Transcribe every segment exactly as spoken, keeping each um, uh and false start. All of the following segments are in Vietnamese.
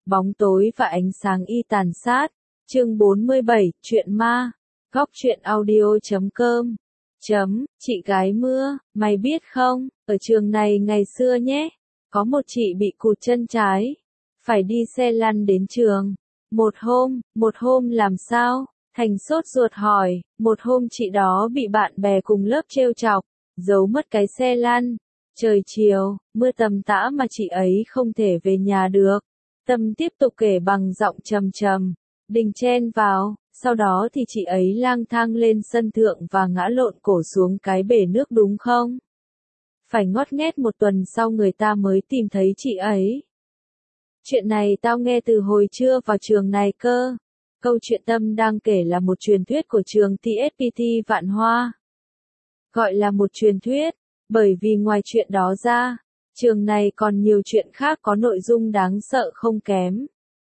Bóng tối và ánh sáng y tàn sát. Chương bốn mươi bảy, chuyện ma. Góc truyện audio chấm com. Chấm, chị gái mưa, mày biết không, ở trường này ngày xưa nhé, có một chị bị cụt chân trái, phải đi xe lăn đến trường. Một hôm, một hôm làm sao? Thành sốt ruột hỏi, một hôm chị đó bị bạn bè cùng lớp trêu chọc, giấu mất cái xe lăn. Trời chiều, mưa tầm tã mà chị ấy không thể về nhà được. Tâm tiếp tục kể bằng giọng trầm trầm. Đình chen vào, sau đó thì chị ấy lang thang lên sân thượng và ngã lộn cổ xuống cái bể nước đúng không? Phải ngót nghét một tuần sau người ta mới tìm thấy chị ấy. Chuyện này tao nghe từ hồi chưa vào trường này cơ. Câu chuyện Tâm đang kể là một truyền thuyết của trường tê ét pê tê Vạn Hoa. Gọi là một truyền thuyết, bởi vì ngoài chuyện đó ra, trường này còn nhiều chuyện khác có nội dung đáng sợ không kém.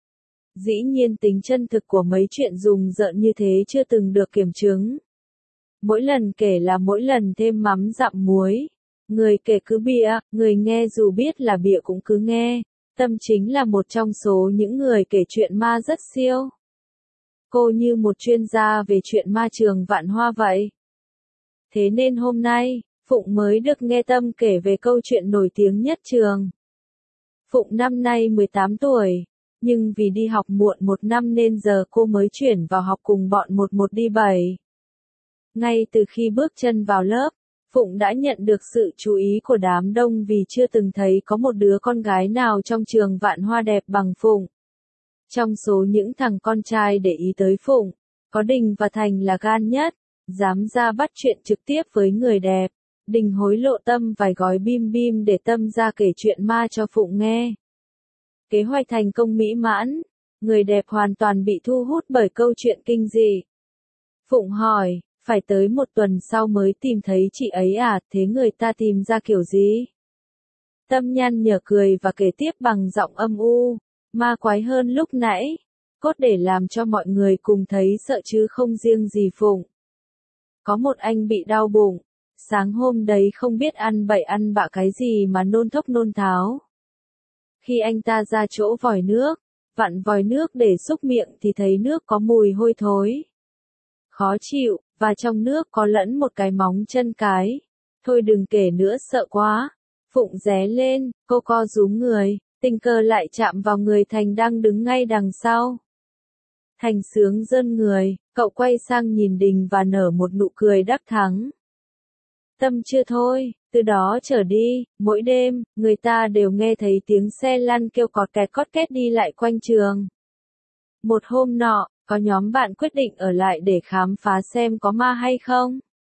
Dĩ nhiên tính chân thực của mấy chuyện rùng rợn như thế chưa từng được kiểm chứng. Mỗi lần kể là mỗi lần thêm mắm dặm muối. Người kể cứ bịa, người nghe dù biết là bịa cũng cứ nghe. Tâm chính là một trong số những người kể chuyện ma rất siêu. Cô như một chuyên gia về chuyện ma trường Vạn Hoa vậy. Thế nên hôm nay, Phụng mới được nghe Tâm kể về câu chuyện nổi tiếng nhất trường. Phụng năm nay mười tám tuổi, nhưng vì đi học muộn một năm nên giờ cô mới chuyển vào học cùng bọn một một đi bảy. Ngay từ khi bước chân vào lớp, Phụng đã nhận được sự chú ý của đám đông vì chưa từng thấy có một đứa con gái nào trong trường Vạn Hoa đẹp bằng Phụng. Trong số những thằng con trai để ý tới Phụng, có Đình và Thành là gan nhất, dám ra bắt chuyện trực tiếp với người đẹp. Đình hối lộ Tâm vài gói bim bim để Tâm ra kể chuyện ma cho Phụng nghe. Kế hoạch thành công mỹ mãn, người đẹp hoàn toàn bị thu hút bởi câu chuyện kinh dị. Phụng hỏi, phải tới một tuần sau mới tìm thấy chị ấy à, thế người ta tìm ra kiểu gì? Tâm nhăn nhở cười và kể tiếp bằng giọng âm u, ma quái hơn lúc nãy, cốt để làm cho mọi người cùng thấy sợ chứ không riêng gì Phụng. Có một anh bị đau bụng, sáng hôm đấy không biết ăn bậy ăn bạ cái gì mà nôn thốc nôn tháo. Khi anh ta ra chỗ vòi nước, vặn vòi nước để xúc miệng thì thấy nước có mùi hôi thối. Khó chịu, và trong nước có lẫn một cái móng chân cái. Thôi đừng kể nữa sợ quá. Phụng ré lên, cô co rúm người, tình cờ lại chạm vào người Thành đang đứng ngay đằng sau. Thành sướng rơn người, cậu quay sang nhìn Đình và nở một nụ cười đắc thắng. Tâm chưa thôi, từ đó trở đi, mỗi đêm, người ta đều nghe thấy tiếng xe lăn kêu cọt kẹt cót két đi lại quanh trường. Một hôm nọ, có nhóm bạn quyết định ở lại để khám phá xem có ma hay không.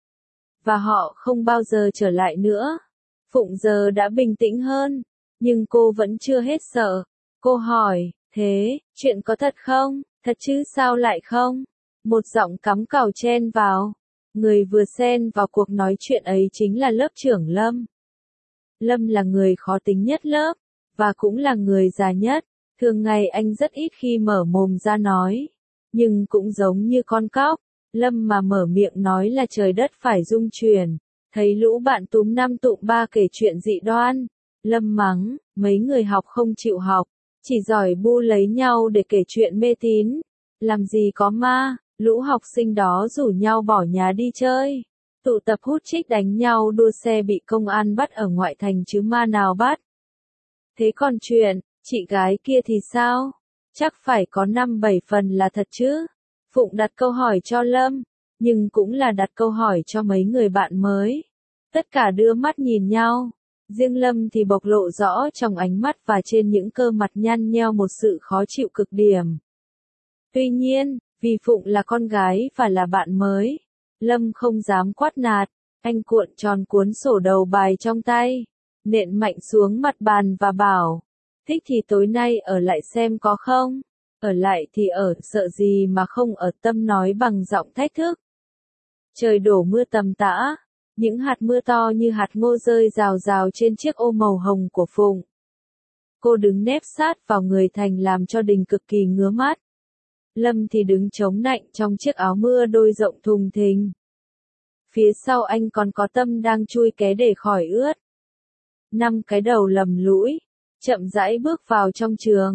Và họ không bao giờ trở lại nữa. Phụng giờ đã bình tĩnh hơn, nhưng cô vẫn chưa hết sợ. Cô hỏi, thế, chuyện có thật không? Thật chứ sao lại không? Một giọng cắm cào chen vào. Người vừa xen vào cuộc nói chuyện ấy chính là lớp trưởng Lâm. Lâm là người khó tính nhất lớp, và cũng là người già nhất. Thường ngày anh rất ít khi mở mồm ra nói. Nhưng cũng giống như con cóc, Lâm mà mở miệng nói là trời đất phải rung chuyển. Thấy lũ bạn túm năm tụm ba kể chuyện dị đoan. Lâm mắng, mấy người học không chịu học, chỉ giỏi bu lấy nhau để kể chuyện mê tín. Làm gì có ma, lũ học sinh đó rủ nhau bỏ nhà đi chơi. Tụ tập hút chích đánh nhau đua xe bị công an bắt ở ngoại thành chứ ma nào bắt. Thế còn chuyện, chị gái kia thì sao? Chắc phải có năm bảy phần là thật chứ. Phụng đặt câu hỏi cho Lâm, nhưng cũng là đặt câu hỏi cho mấy người bạn mới. Tất cả đưa mắt nhìn nhau. Riêng Lâm thì bộc lộ rõ trong ánh mắt và trên những cơ mặt nhăn nheo một sự khó chịu cực điểm. Tuy nhiên, vì Phụng là con gái và là bạn mới, Lâm không dám quát nạt. Anh cuộn tròn cuốn sổ đầu bài trong tay, nện mạnh xuống mặt bàn và bảo, thích thì tối nay ở lại xem có không? Ở lại thì ở, sợ gì mà không ở, Tâm nói bằng giọng thách thức. Trời đổ mưa tầm tã, những hạt mưa to như hạt ngô rơi rào rào trên chiếc ô màu hồng của Phụng. Cô đứng nép sát vào người Thành làm cho Đình cực kỳ ngứa mắt. Lâm thì đứng chống nạnh trong chiếc áo mưa đôi rộng thùng thình. Phía sau anh còn có Tâm đang chui ké để khỏi ướt. Năm cái đầu lầm lũi, chậm rãi bước vào trong trường.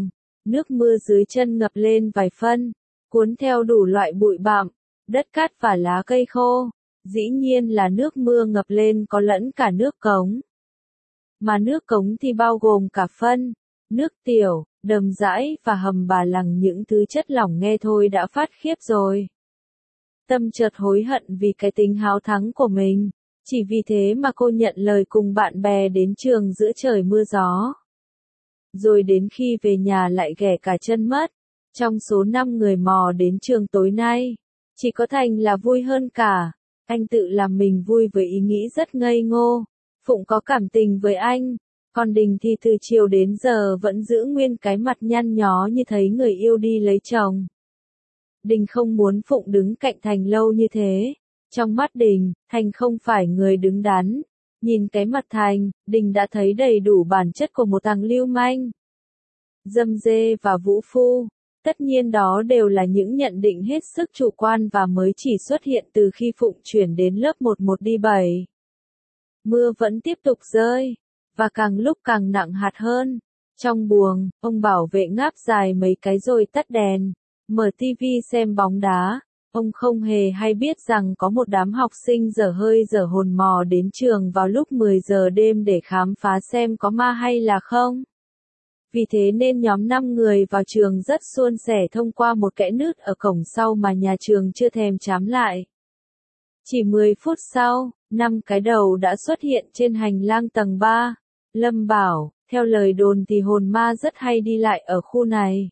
Nước mưa dưới chân ngập lên vài phân, cuốn theo đủ loại bụi bặm, đất cát và lá cây khô. Dĩ nhiên là nước mưa ngập lên có lẫn cả nước cống. Mà nước cống thì bao gồm cả phân, nước tiểu, đầm dãi và hầm bà lằng, những thứ chất lỏng nghe thôi đã phát khiếp rồi. Tâm chợt hối hận vì cái tính háo thắng của mình, chỉ vì thế mà cô nhận lời cùng bạn bè đến trường giữa trời mưa gió. Rồi đến khi về nhà lại ghẻ cả chân mất. Trong số năm người mò đến trường tối nay, chỉ có Thành là vui hơn cả. Anh tự làm mình vui với ý nghĩ rất ngây ngô. Phụng có cảm tình với anh, còn Đình thì từ chiều đến giờ vẫn giữ nguyên cái mặt nhăn nhó như thấy người yêu đi lấy chồng. Đình không muốn Phụng đứng cạnh Thành lâu như thế. Trong mắt Đình, Thành không phải người đứng đắn. Nhìn cái mặt Thành, Đình đã thấy đầy đủ bản chất của một thằng lưu manh. Dâm dê và vũ phu. Tất nhiên đó đều là những nhận định hết sức chủ quan và mới chỉ xuất hiện từ khi Phụng chuyển đến lớp một một đi bảy. Mưa vẫn tiếp tục rơi, và càng lúc càng nặng hạt hơn. Trong buồng, ông bảo vệ ngáp dài mấy cái rồi tắt đèn, mở tivi xem bóng đá. Ông không hề hay biết rằng có một đám học sinh dở hơi dở hồn mò đến trường vào lúc mười giờ đêm để khám phá xem có ma hay là không. Vì thế nên nhóm năm người vào trường rất suôn sẻ thông qua một kẽ nứt ở cổng sau mà nhà trường chưa thèm trám lại. Chỉ mười phút sau, năm cái đầu đã xuất hiện trên hành lang tầng ba. Lâm bảo, theo lời đồn thì hồn ma rất hay đi lại ở khu này.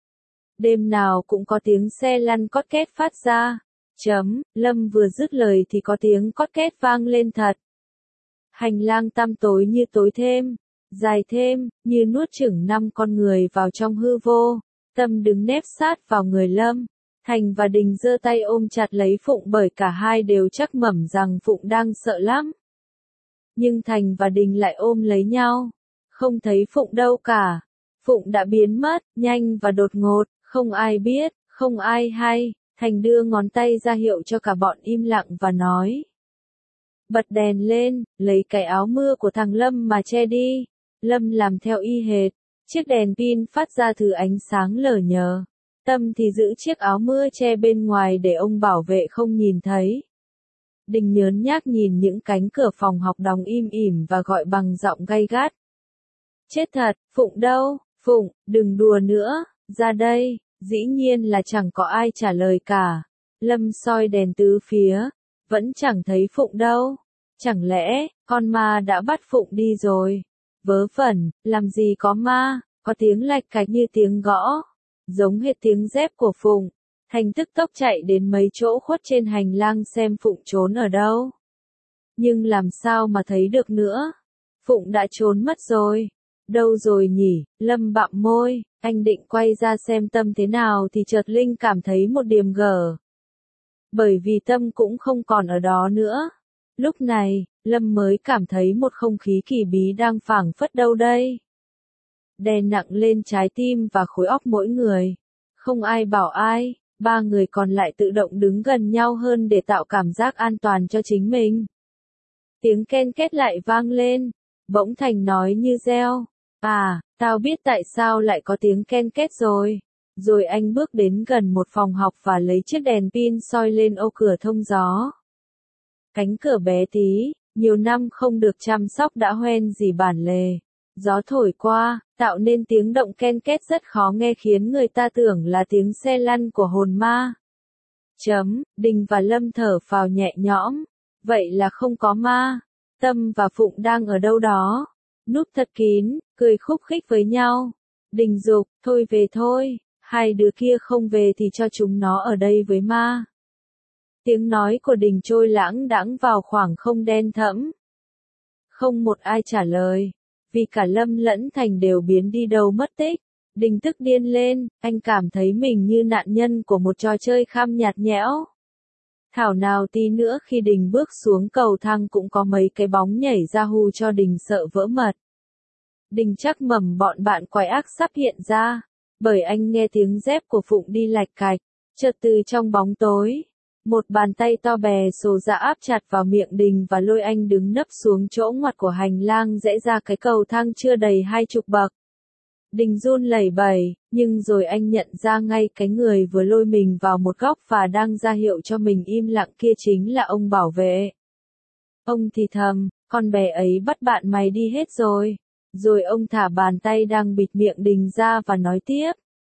Đêm nào cũng có tiếng xe lăn cót két phát ra. Chấm, Lâm vừa dứt lời thì có tiếng cót két vang lên thật. Hành lang tăm tối như tối thêm, dài thêm, như nuốt chửng năm con người vào trong hư vô. Tâm đứng nép sát vào người Lâm. Thành và Đình giơ tay ôm chặt lấy Phụng bởi cả hai đều chắc mẩm rằng Phụng đang sợ lắm. Nhưng Thành và Đình lại ôm lấy nhau. Không thấy Phụng đâu cả. Phụng đã biến mất, nhanh và đột ngột, không ai biết, không ai hay. Thành đưa ngón tay ra hiệu cho cả bọn im lặng và nói. Bật đèn lên, lấy cái áo mưa của thằng Lâm mà che đi. Lâm làm theo y hệt. Chiếc đèn pin phát ra thứ ánh sáng lờ nhờ. Tâm thì giữ chiếc áo mưa che bên ngoài để ông bảo vệ không nhìn thấy. Đình nhớn nhác nhìn những cánh cửa phòng học đóng im ỉm và gọi bằng giọng gay gắt. Chết thật, Phụng đâu? Phụng, đừng đùa nữa, ra đây. Dĩ nhiên là chẳng có ai trả lời cả. Lâm soi đèn tứ phía, vẫn chẳng thấy Phụng đâu. Chẳng lẽ, con ma đã bắt Phụng đi rồi? Vớ vẩn, làm gì có ma, có tiếng lạch cạch như tiếng gõ. Giống hệt tiếng dép của Phụng. Thành tức tốc chạy đến mấy chỗ khuất trên hành lang xem Phụng trốn ở đâu. Nhưng làm sao mà thấy được nữa? Phụng đã trốn mất rồi. Đâu rồi nhỉ? Lâm bặm môi, anh định quay ra xem Tâm thế nào thì chợt Linh cảm thấy một điểm gở. Bởi vì Tâm cũng không còn ở đó nữa. Lúc này, Lâm mới cảm thấy một không khí kỳ bí đang phảng phất đâu đây. Đè nặng lên trái tim và khối óc mỗi người. Không ai bảo ai, ba người còn lại tự động đứng gần nhau hơn để tạo cảm giác an toàn cho chính mình. Tiếng ken két lại vang lên, bỗng Thành nói như reo. À, tao biết tại sao lại có tiếng ken két rồi. Rồi anh bước đến gần một phòng học và lấy chiếc đèn pin soi lên ô cửa thông gió. Cánh cửa bé tí, nhiều năm không được chăm sóc đã hoen rỉ bản lề. Gió thổi qua, tạo nên tiếng động ken két rất khó nghe khiến người ta tưởng là tiếng xe lăn của hồn ma. Chấm, Đình và Lâm thở phào nhẹ nhõm. Vậy là không có ma. Tâm và Phụng đang ở đâu đó. Núp thật kín, cười khúc khích với nhau. Đình dục, thôi về thôi. Hai đứa kia không về thì cho chúng nó ở đây với ma. Tiếng nói của Đình trôi lãng đãng vào khoảng không đen thẫm. Không một ai trả lời. Vì cả Lâm lẫn Thành đều biến đi đâu mất tích. Đình tức điên lên, anh cảm thấy mình như nạn nhân của một trò chơi kham nhạt nhẽo. Thảo nào tí nữa khi Đình bước xuống cầu thang cũng có mấy cái bóng nhảy ra hù cho Đình sợ vỡ mật. Đình chắc mầm bọn bạn quái ác sắp hiện ra, bởi anh nghe tiếng dép của Phụng đi lạch cạch, chợt từ trong bóng tối. Một bàn tay to bè xồ ra áp chặt vào miệng Đình và lôi anh đứng nấp xuống chỗ ngoặt của hành lang rẽ ra cái cầu thang chưa đầy hai chục bậc. Đình run lẩy bẩy, nhưng rồi anh nhận ra ngay cái người vừa lôi mình vào một góc và đang ra hiệu cho mình im lặng kia chính là ông bảo vệ. Ông thì thầm, con bé ấy bắt bạn mày đi hết rồi. Rồi ông thả bàn tay đang bịt miệng Đình ra và nói tiếp.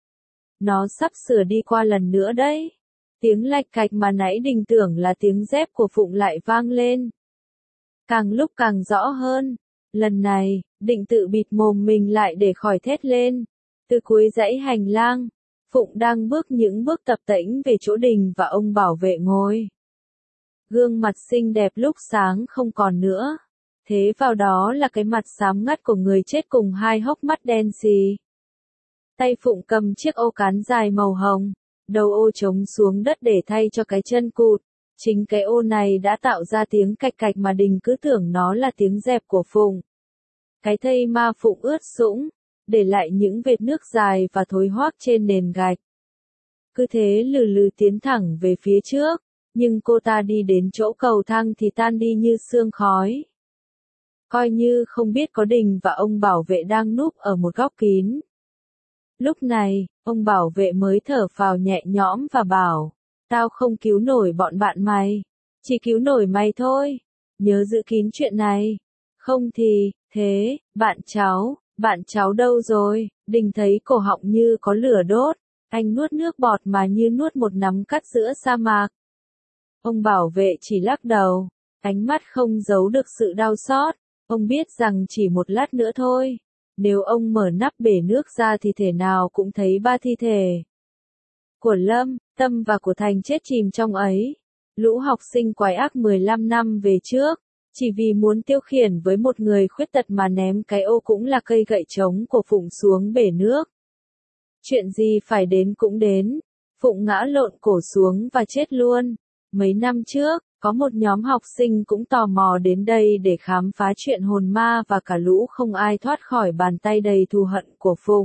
Nó sắp sửa đi qua lần nữa đấy. Tiếng lạch cạch mà nãy Đình tưởng là tiếng dép của Phụng lại vang lên. Càng lúc càng rõ hơn. Lần này, Định tự bịt mồm mình lại để khỏi thét lên. Từ cuối dãy hành lang, Phụng đang bước những bước tập tễnh về chỗ Đình và ông bảo vệ ngồi. Gương mặt xinh đẹp lúc sáng không còn nữa. Thế vào đó là cái mặt xám ngắt của người chết cùng hai hốc mắt đen xì. Tay Phụng cầm chiếc ô cán dài màu hồng, đầu ô trống xuống đất để thay cho cái chân cụt. Chính cái ô này đã tạo ra tiếng cạch cạch mà Đình cứ tưởng nó là tiếng dẹp của Phụng. Cái thây ma Phụng ướt sũng, để lại những vệt nước dài và thối hoác trên nền gạch. Cứ thế lừ lừ tiến thẳng về phía trước, nhưng cô ta đi đến chỗ cầu thang thì tan đi như sương khói. Coi như không biết có Đình và ông bảo vệ đang núp ở một góc kín. Lúc này, ông bảo vệ mới thở phào nhẹ nhõm và bảo, tao không cứu nổi bọn bạn mày, chỉ cứu nổi mày thôi, nhớ giữ kín chuyện này, không thì, thế, bạn cháu, bạn cháu đâu rồi? Đình thấy cổ họng như có lửa đốt, anh nuốt nước bọt mà như nuốt một nắm cát giữa sa mạc. Ông bảo vệ chỉ lắc đầu, ánh mắt không giấu được sự đau xót, ông biết rằng chỉ một lát nữa thôi. Nếu ông mở nắp bể nước ra thì thể nào cũng thấy ba thi thể. Của Lâm, Tâm và của Thành chết chìm trong ấy. Lũ học sinh quái ác mười lăm năm về trước, chỉ vì muốn tiêu khiển với một người khuyết tật mà ném cái ô cũng là cây gậy trống của Phụng xuống bể nước. Chuyện gì phải đến cũng đến. Phụng ngã lộn cổ xuống và chết luôn. Mấy năm trước, có một nhóm học sinh cũng tò mò đến đây để khám phá chuyện hồn ma và cả lũ không ai thoát khỏi bàn tay đầy thù hận của Phụng.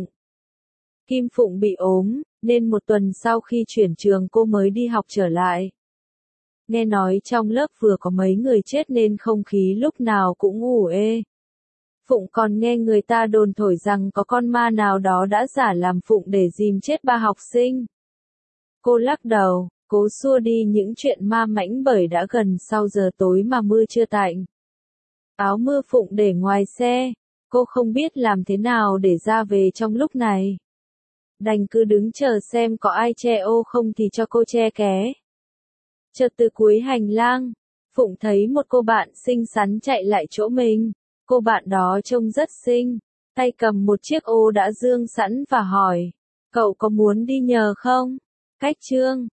Kim Phụng bị ốm, nên một tuần sau khi chuyển trường cô mới đi học trở lại. Nghe nói trong lớp vừa có mấy người chết nên không khí lúc nào cũng ủ ê. Phụng còn nghe người ta đồn thổi rằng có con ma nào đó đã giả làm Phụng để dìm chết ba học sinh. Cô lắc đầu, cố xua đi những chuyện ma mãnh bởi đã gần sau giờ tối mà mưa chưa tạnh. Áo mưa Phụng để ngoài xe, cô không biết làm thế nào để ra về trong lúc này. Đành cứ đứng chờ xem có ai che ô không thì cho cô che ké. Chợt từ cuối hành lang, Phụng thấy một cô bạn xinh xắn chạy lại chỗ mình. Cô bạn đó trông rất xinh, tay cầm một chiếc ô đã dương sẵn và hỏi, cậu có muốn đi nhờ không? Cách chương